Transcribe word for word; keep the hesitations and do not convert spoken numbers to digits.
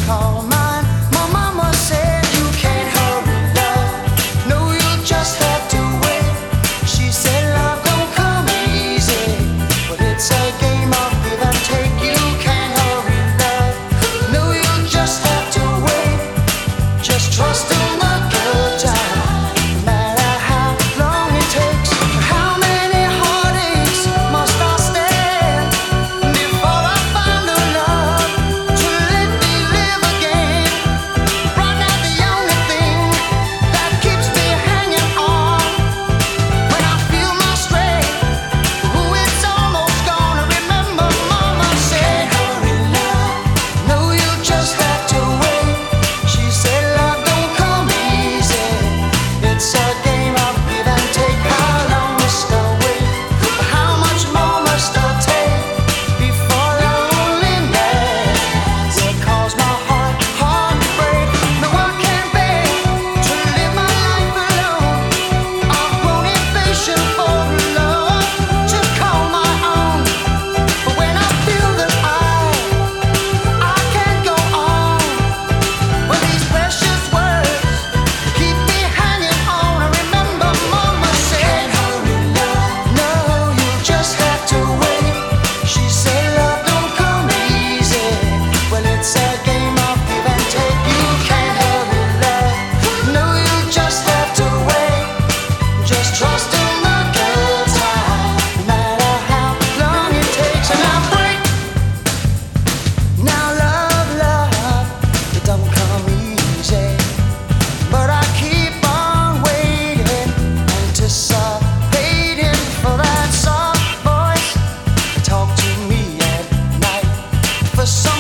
call mine. My mama said you can't hurry love. No, you just have to wait. She said love don't come easy, but it's a game of give and take. You can't hurry love. No, you just have to wait. Just trust in the good time, no matter how long it takes. How many heartaches must I stand before I find the love to let me live again? Right now the only thing that keeps me hanging on, when I feel my strength, ooh, it's almost gone. I remember mama said, hurry love, no, you just have to wait. She said love don't come easy, it's a game of give and take. How long must I wait? How much more must I take before loneliness will cause my heart, heart to break? No, I can't bear to live my life alone. I've grown impatient for love to call my own. But when I feel that I, I can't go on, when these precious words keep me hanging on, I remember mama said, hurry love, no, you just have to wait. She said love don't come easy, well it's a game of give and take. You can't hurry love, no, you just have to wait. Just trust in the good time, no matter how long it takes. And I break. Now love, love, it don't come easy, but I keep on waiting, anticipating for that soft voice to talk to me at night, for some